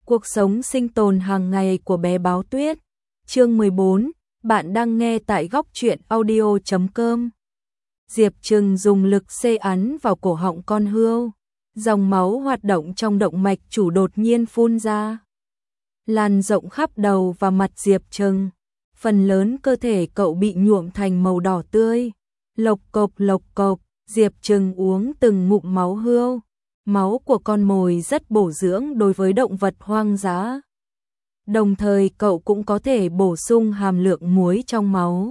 Cuộc sống sinh tồn hàng ngày của bé báo tuyết. Chương 14, bạn đang nghe tại góc truyện audio.com. Diệp Trừng dùng lực xê ấn vào cổ họng con hươu. Dòng máu hoạt động trong động mạch chủ đột nhiên phun ra, lan rộng khắp đầu và mặt Diệp Trừng. Phần lớn cơ thể cậu bị nhuộm thành màu đỏ tươi. Lộc cộc, Diệp Trừng uống từng ngụm máu hươu. Máu của con mồi rất bổ dưỡng đối với động vật hoang dã. Đồng thời cậu cũng có thể bổ sung hàm lượng muối trong máu.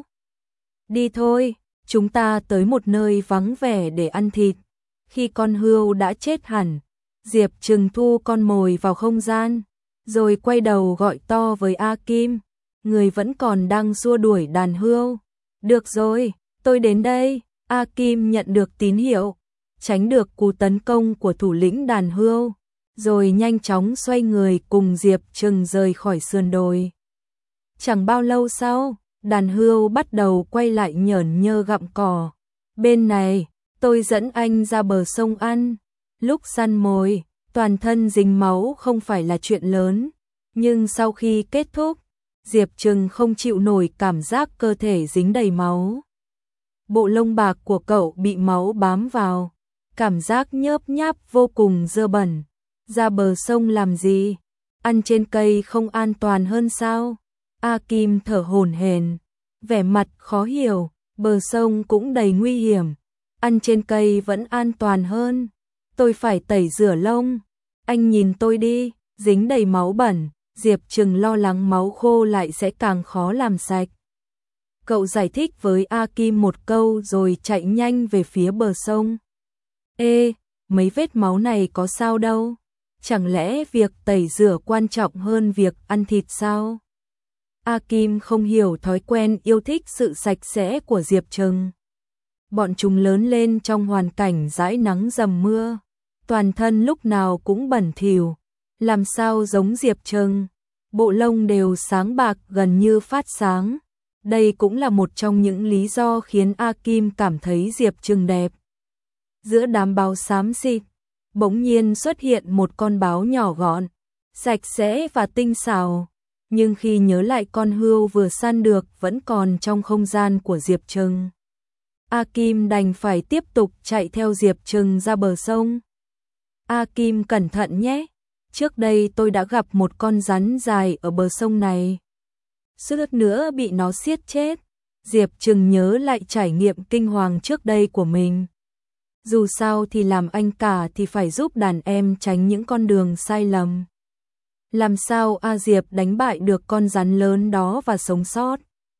Đi thôi, chúng ta tới một nơi vắng vẻ để ăn thịt. Khi con hươu đã chết hẳn, Diệp Trừng thu con mồi vào không gian, rồi quay đầu gọi to với A Kim, người vẫn còn đang xua đuổi đàn hươu. Được rồi, tôi đến đây. A Kim nhận được tín hiệu, tránh được cú tấn công của thủ lĩnh đàn hươu, rồi nhanh chóng xoay người cùng Diệp Trừng rời khỏi sườn đồi. Chẳng bao lâu sau, đàn hươu bắt đầu quay lại nhởn nhơ gặm cỏ. Bên này, tôi dẫn anh ra bờ sông ăn. Lúc săn mồi, toàn thân dính máu không phải là chuyện lớn, nhưng sau khi kết thúc, Diệp Trừng không chịu nổi cảm giác cơ thể dính đầy máu. Bộ lông bạc của cậu bị máu bám vào, cảm giác nhớp nháp vô cùng dơ bẩn. Ra bờ sông làm gì? Ăn trên cây không an toàn hơn sao? A Kim thở hổn hển, vẻ mặt khó hiểu. Bờ sông cũng đầy nguy hiểm, ăn trên cây vẫn an toàn hơn. Tôi phải tẩy rửa lông. Anh nhìn tôi đi, dính đầy máu bẩn. Diệp Trừng lo lắng máu khô lại sẽ càng khó làm sạch. Cậu giải thích với A Kim một câu rồi chạy nhanh về phía bờ sông. Ê, mấy vết máu này có sao đâu? Chẳng lẽ việc tẩy rửa quan trọng hơn việc ăn thịt sao? A Kim không hiểu thói quen yêu thích sự sạch sẽ của Diệp Trừng. Bọn chúng lớn lên trong hoàn cảnh dãi nắng dầm mưa, toàn thân lúc nào cũng bẩn thỉu, làm sao giống Diệp Trừng, bộ lông đều sáng bạc gần như phát sáng. Đây cũng là một trong những lý do khiến A Kim cảm thấy Diệp Trừng đẹp. Giữa đám báo xám xịt, bỗng nhiên xuất hiện một con báo nhỏ gọn, sạch sẽ và tinh xảo. Nhưng khi nhớ lại con hươu vừa săn được vẫn còn trong không gian của Diệp Trừng, A Kim đành phải tiếp tục chạy theo Diệp Trừng ra bờ sông. A Kim cẩn thận nhé, trước đây tôi đã gặp một con rắn dài ở bờ sông này. Suýt nữa bị nó siết chết. Diệp Trừng nhớ lại trải nghiệm kinh hoàng trước đây của mình. Dù sao thì làm anh cả thì phải giúp đàn em tránh những con đường sai lầm. Làm sao A Diệp đánh bại được con rắn lớn đó và sống sót?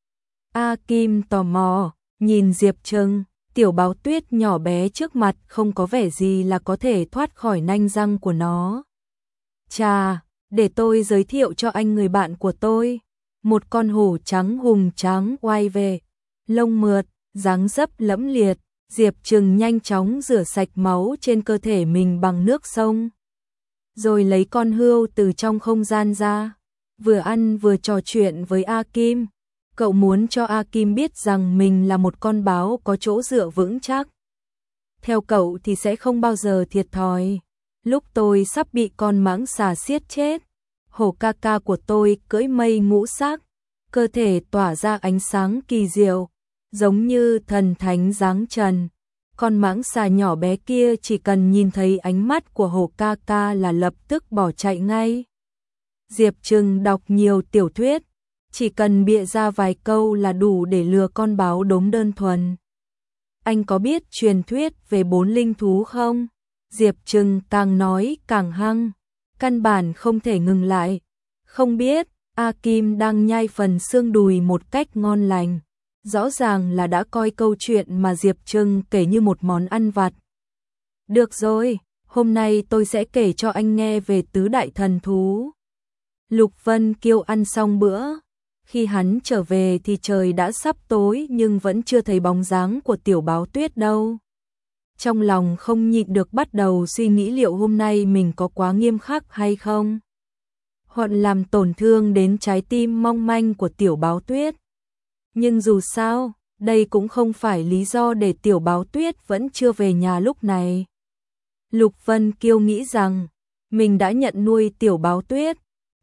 A Kim tò mò, nhìn Diệp Trừng, tiểu báo tuyết nhỏ bé trước mặt không có vẻ gì là có thể thoát khỏi nanh răng của nó. Chà, để tôi giới thiệu cho anh người bạn của tôi. Một con hổ trắng hùng tráng oai về, lông mượt, dáng dấp lẫm liệt. Diệp Trừng nhanh chóng rửa sạch máu trên cơ thể mình bằng nước sông, rồi lấy con hươu từ trong không gian ra, vừa ăn vừa trò chuyện với A Kim. Cậu muốn cho A Kim biết rằng mình là một con báo có chỗ dựa vững chắc. Theo cậu thì sẽ không bao giờ thiệt thòi. Lúc tôi sắp bị con mãng xà siết chết, hổ ca ca của tôi cưỡi mây ngũ sắc, cơ thể tỏa ra ánh sáng kỳ diệu, giống như thần thánh giáng trần. Con mãng xà nhỏ bé kia chỉ cần nhìn thấy ánh mắt của hổ ca ca là lập tức bỏ chạy ngay. Diệp Trừng đọc nhiều tiểu thuyết, chỉ cần bịa ra vài câu là đủ để lừa con báo đốm đơn thuần. Anh có biết truyền thuyết về 4 linh thú không? Diệp Trừng càng nói càng hăng, căn bản không thể ngừng lại. Không biết. A Kim đang nhai phần xương đùi một cách ngon lành, rõ ràng là đã coi câu chuyện mà Diệp Trừng kể như một món ăn vặt. Được rồi, hôm nay tôi sẽ kể cho anh nghe về tứ đại thần thú. Lục Vân Kiêu ăn xong bữa, khi hắn trở về thì trời đã sắp tối nhưng vẫn chưa thấy bóng dáng của tiểu báo tuyết đâu. Trong lòng không nhịn được bắt đầu suy nghĩ liệu hôm nay mình có quá nghiêm khắc hay không, hoặc làm tổn thương đến trái tim mong manh của tiểu báo tuyết. Nhưng dù sao, đây cũng không phải lý do để tiểu báo tuyết vẫn chưa về nhà lúc này. Lục Vân Kiêu nghĩ rằng mình đã nhận nuôi tiểu báo tuyết,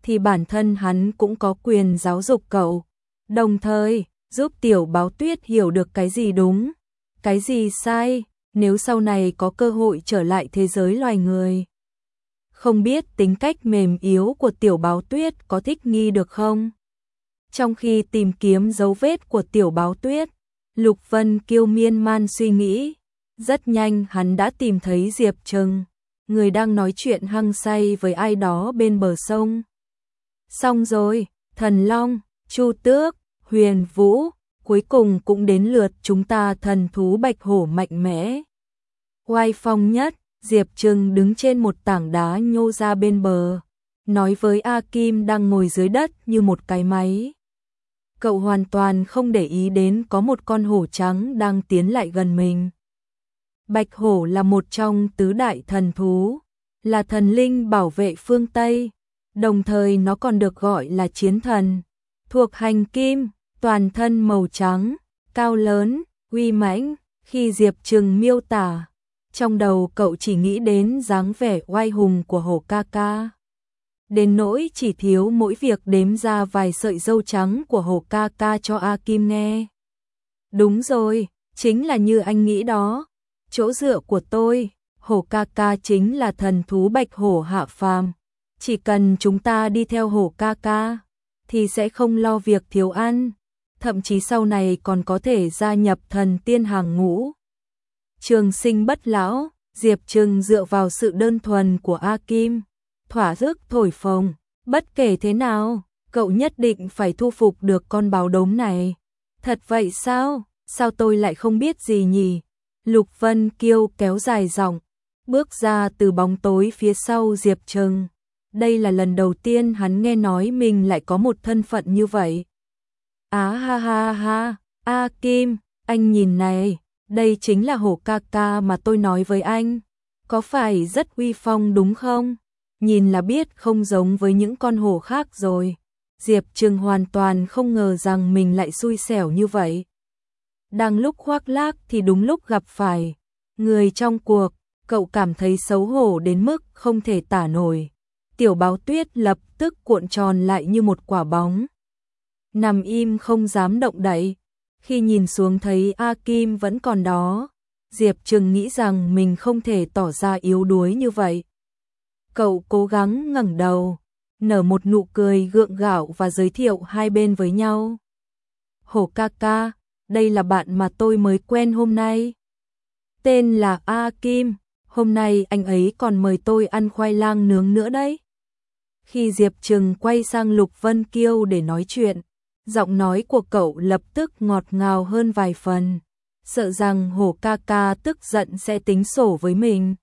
thì bản thân hắn cũng có quyền giáo dục cậu, đồng thời giúp Tiểu Báo Tuyết hiểu được cái gì đúng, cái gì sai, nếu sau này có cơ hội trở lại thế giới loài người. Không biết tính cách mềm yếu của Tiểu Báo Tuyết có thích nghi được không? Trong khi tìm kiếm dấu vết của Tiểu Báo Tuyết, Lục Vân Kiêu miên man suy nghĩ, rất nhanh hắn đã tìm thấy Diệp Trừng, người đang nói chuyện hăng say với ai đó bên bờ sông. Xong rồi, Thần Long, Chu Tước, Huyền Vũ, cuối cùng cũng đến lượt chúng ta thần thú bạch hổ mạnh mẽ. Oai phong nhất, Diệp Trừng đứng trên một tảng đá nhô ra bên bờ, nói với A Kim đang ngồi dưới đất như một cái máy. Cậu hoàn toàn không để ý đến có một con hổ trắng đang tiến lại gần mình. Bạch hổ là một trong tứ đại thần thú, là thần linh bảo vệ phương Tây, đồng thời nó còn được gọi là chiến thần, thuộc hành kim, toàn thân màu trắng, cao lớn, uy mãnh. Khi Diệp Trừng miêu tả, trong đầu cậu chỉ nghĩ đến dáng vẻ oai hùng của hổ ca ca. Đến nỗi chỉ thiếu mỗi việc đếm ra vài sợi râu trắng của hổ ca ca cho A Kim nghe. Đúng rồi, chính là như anh nghĩ đó. Chỗ dựa của tôi, hổ ca ca chính là thần thú bạch hổ hạ phàm. Chỉ cần chúng ta đi theo hổ ca ca, thì sẽ không lo việc thiếu ăn. Thậm chí sau này còn có thể gia nhập thần tiên hàng ngũ. Trường sinh bất lão, Diệp Trừng dựa vào sự đơn thuần của A Kim, thỏa thức thổi phồng, bất kể thế nào, cậu nhất định phải thu phục được con báo đốm này. Thật vậy sao? Sao tôi lại không biết gì nhỉ? Lục Vân Kiêu kéo dài giọng, bước ra từ bóng tối phía sau Diệp Trừng. Đây là lần đầu tiên hắn nghe nói mình lại có một thân phận như vậy. Á ha ha ha, A Kim, anh nhìn này, đây chính là hổ ca ca mà tôi nói với anh. Có phải rất uy phong đúng không? Nhìn là biết không giống với những con hổ khác rồi. Diệp Trừng hoàn toàn không ngờ rằng mình lại xui xẻo như vậy. Đang lúc khoác lác thì đúng lúc gặp phải người trong cuộc, cậu cảm thấy xấu hổ đến mức không thể tả nổi. Tiểu Báo Tuyết lập tức cuộn tròn lại như một quả bóng, nằm im không dám động đậy. Khi nhìn xuống thấy A Kim vẫn còn đó, Diệp Trừng nghĩ rằng mình không thể tỏ ra yếu đuối như vậy. Cậu cố gắng ngẩng đầu, nở một nụ cười gượng gạo và giới thiệu hai bên với nhau. Hổ ca ca, đây là bạn mà tôi mới quen hôm nay. Tên là A Kim, hôm nay anh ấy còn mời tôi ăn khoai lang nướng nữa đấy. Khi Diệp Trừng quay sang Lục Vân Kiêu để nói chuyện, giọng nói của cậu lập tức ngọt ngào hơn vài phần, sợ rằng hổ ca ca tức giận sẽ tính sổ với mình.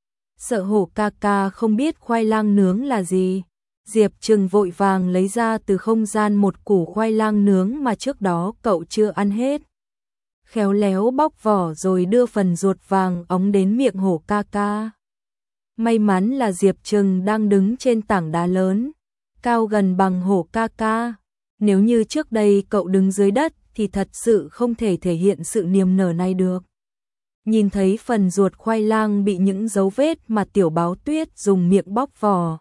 Sợ hổ ca ca không biết khoai lang nướng là gì, Diệp Trừng vội vàng lấy ra từ không gian một củ khoai lang nướng mà trước đó cậu chưa ăn hết. Khéo léo bóc vỏ rồi đưa phần ruột vàng óng đến miệng hổ ca ca. May mắn là Diệp Trừng đang đứng trên tảng đá lớn, cao gần bằng hổ ca ca. Nếu như trước đây cậu đứng dưới đất thì thật sự không thể thể hiện sự niềm nở này được. Nhìn thấy phần ruột khoai lang bị những dấu vết mà Tiểu Báo Tuyết dùng miệng bóc vỏ,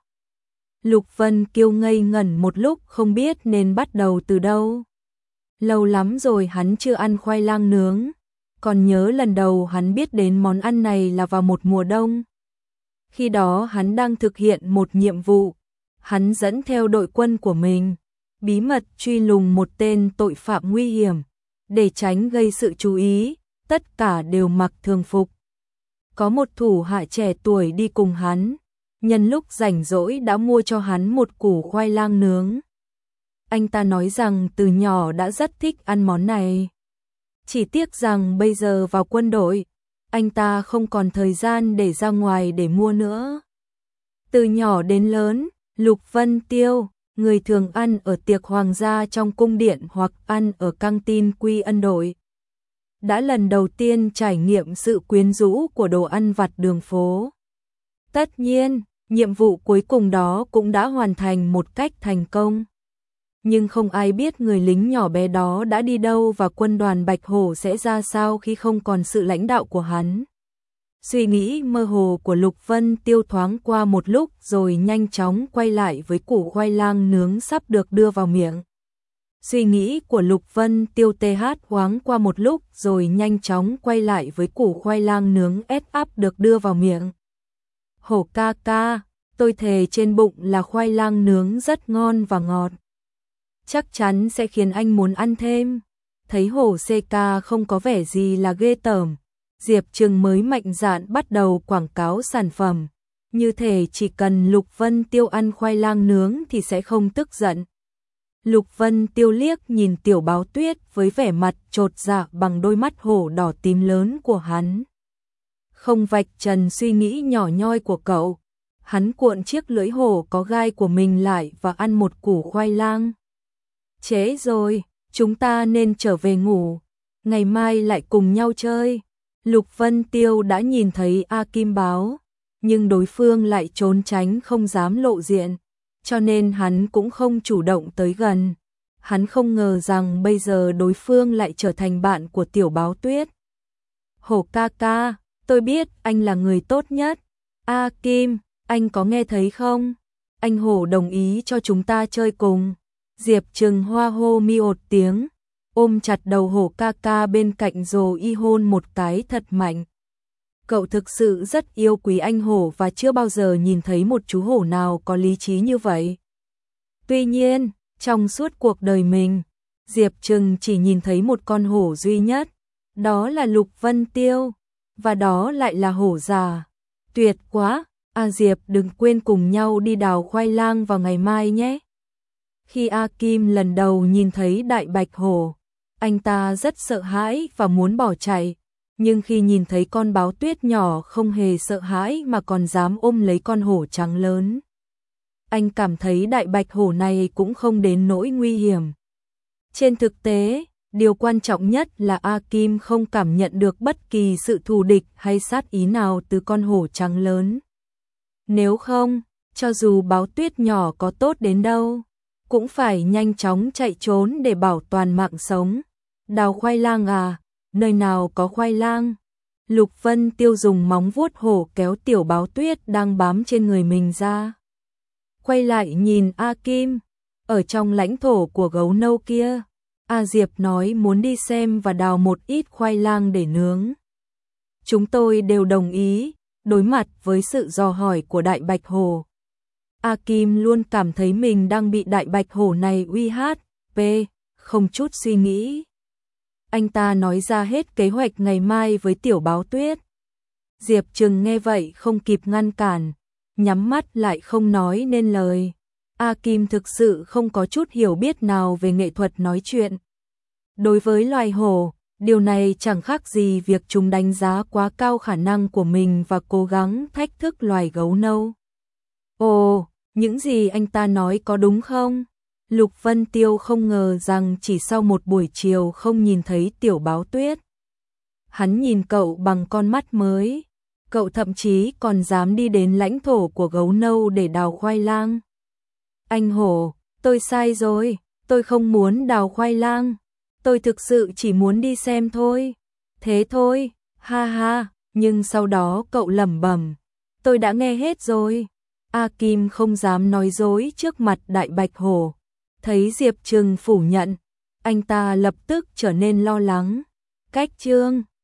Lục Vân Kiêu ngây ngẩn một lúc không biết nên bắt đầu từ đâu. Lâu lắm rồi hắn chưa ăn khoai lang nướng, còn nhớ lần đầu hắn biết đến món ăn này là vào một mùa đông. Khi đó hắn đang thực hiện một nhiệm vụ, hắn dẫn theo đội quân của mình, bí mật truy lùng một tên tội phạm nguy hiểm, để tránh gây sự chú ý, tất cả đều mặc thường phục. Có một thủ hạ trẻ tuổi đi cùng hắn, nhân lúc rảnh rỗi đã mua cho hắn một củ khoai lang nướng. Anh ta nói rằng từ nhỏ đã rất thích ăn món này. Chỉ tiếc rằng bây giờ vào quân đội, anh ta không còn thời gian để ra ngoài để mua nữa. Từ nhỏ đến lớn, Lục Vân Tiêu, người thường ăn ở tiệc hoàng gia trong cung điện hoặc ăn ở căng tin Quy Ân đội, đã lần đầu tiên trải nghiệm sự quyến rũ của đồ ăn vặt đường phố. Tất nhiên, nhiệm vụ cuối cùng đó cũng đã hoàn thành một cách thành công. Nhưng không ai biết người lính nhỏ bé đó đã đi đâu và quân đoàn Bạch Hổ sẽ ra sao khi không còn sự lãnh đạo của hắn. Suy nghĩ mơ hồ của Lục Vân Tiêu thoáng qua một lúc rồi nhanh chóng quay lại với củ khoai lang nướng sắp được đưa vào miệng. Suy nghĩ của Lục Vân Tiêu thoáng qua một lúc rồi nhanh chóng quay lại với củ khoai lang nướng ép áp được đưa vào miệng. Hổ ca ca, tôi thề trên bụng là khoai lang nướng rất ngon và ngọt. Chắc chắn sẽ khiến anh muốn ăn thêm. Thấy Hổ CK không có vẻ gì là ghê tởm, Diệp Trừng mới mạnh dạn bắt đầu quảng cáo sản phẩm. Như thể chỉ cần Lục Vân Tiêu ăn khoai lang nướng thì sẽ không tức giận. Lục Vân Tiêu liếc nhìn Tiểu Báo Tuyết với vẻ mặt chột dạ bằng đôi mắt hổ đỏ tím lớn của hắn. Không vạch trần suy nghĩ nhỏ nhoi của cậu. Hắn cuộn chiếc lưỡi hổ có gai của mình lại và ăn một củ khoai lang. Trễ rồi, chúng ta nên trở về ngủ. Ngày mai lại cùng nhau chơi. Lục Vân Tiêu đã nhìn thấy A Kim báo, nhưng đối phương lại trốn tránh không dám lộ diện, cho nên hắn cũng không chủ động tới gần. Hắn không ngờ rằng bây giờ đối phương lại trở thành bạn của Tiểu Báo Tuyết. Hổ ca ca, tôi biết anh là người tốt nhất. A Kim, anh có nghe thấy không? Anh Hổ đồng ý cho chúng ta chơi cùng. Diệp Trừng hoa hô mi ột tiếng, ôm chặt đầu Hổ ca ca bên cạnh rồi y hôn một cái thật mạnh. Cậu thực sự rất yêu quý anh hổ và chưa bao giờ nhìn thấy một chú hổ nào có lý trí như vậy. Tuy nhiên, trong suốt cuộc đời mình, Diệp Trừng chỉ nhìn thấy một con hổ duy nhất, đó là Lục Vân Tiêu, và đó lại là hổ già. Tuyệt quá, A Diệp đừng quên cùng nhau đi đào khoai lang vào ngày mai nhé. Khi A Kim lần đầu nhìn thấy đại bạch hổ, anh ta rất sợ hãi và muốn bỏ chạy. Nhưng khi nhìn thấy con báo tuyết nhỏ không hề sợ hãi mà còn dám ôm lấy con hổ trắng lớn, anh cảm thấy đại bạch hổ này cũng không đến nỗi nguy hiểm. Trên thực tế, điều quan trọng nhất là A Kim không cảm nhận được bất kỳ sự thù địch hay sát ý nào từ con hổ trắng lớn. Nếu không, cho dù báo tuyết nhỏ có tốt đến đâu, cũng phải nhanh chóng chạy trốn để bảo toàn mạng sống. Đào khoai lang à? Nơi nào có khoai lang? Lục Vân Tiêu dùng móng vuốt hổ kéo Tiểu Báo Tuyết đang bám trên người mình ra. Quay lại nhìn A Kim, ở trong lãnh thổ của gấu nâu kia, A Diệp nói muốn đi xem và đào một ít khoai lang để nướng. Chúng tôi đều đồng ý, đối mặt với sự dò hỏi của đại bạch hổ. A Kim luôn cảm thấy mình đang bị đại bạch hổ này uy hiếp, không chút suy nghĩ. Anh ta nói ra hết kế hoạch ngày mai với Tiểu Báo Tuyết. Diệp Trừng nghe vậy không kịp ngăn cản, nhắm mắt lại không nói nên lời. A Kim thực sự không có chút hiểu biết nào về nghệ thuật nói chuyện. Đối với loài hổ, điều này chẳng khác gì việc chúng đánh giá quá cao khả năng của mình và cố gắng thách thức loài gấu nâu. Ồ, những gì anh ta nói có đúng không? Lục Vân Tiêu không ngờ rằng chỉ sau một buổi chiều không nhìn thấy Tiểu Báo Tuyết, hắn nhìn cậu bằng con mắt mới. Cậu thậm chí còn dám đi đến lãnh thổ của gấu nâu để đào khoai lang. Anh hổ, tôi sai rồi, tôi không muốn đào khoai lang. Tôi thực sự chỉ muốn đi xem thôi. Thế thôi, ha ha, nhưng sau đó cậu lẩm bẩm, tôi đã nghe hết rồi. A Kim không dám nói dối trước mặt đại bạch hổ. Thấy Diệp Trừng phủ nhận, anh ta lập tức trở nên lo lắng. Cách chương